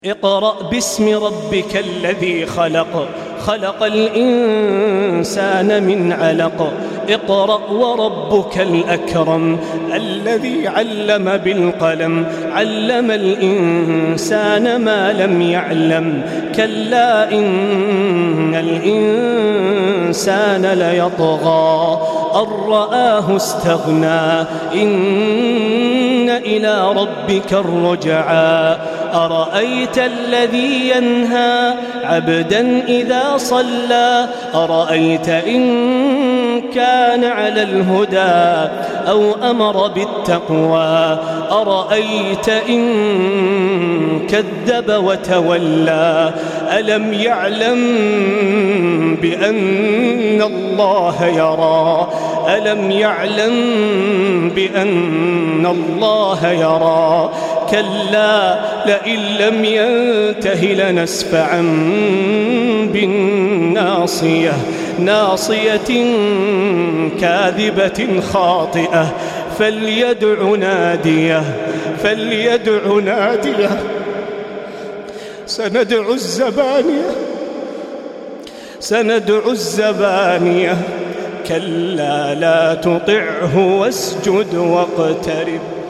اقرأ باسم ربك الذي خلق، خلق الإنسان من علق. اقرأ وربك الأكرم الذي علم بالقلم، علم الإنسان ما لم يعلم. كلا إن الإنسان ليطغى أن رآه استغنى، إن إلى ربك الرجعى. أرأيت الذي ينهى عبدا إذا صلى، أرأيت إن كان على الهدى أو أمر بالتقوى، أرأيت إن كذب وتولى. ألم يعلم بأن الله يرى، ألم يعلم بأن الله يرى. كلا لئن لم ينته لنسفعا بالناصية، ناصية كاذبة خاطئة. فليدع ناديه، فليدع ناديه. سندع الزبانية، سندع الزبانية. كلا لا تطعه واسجد واقترب.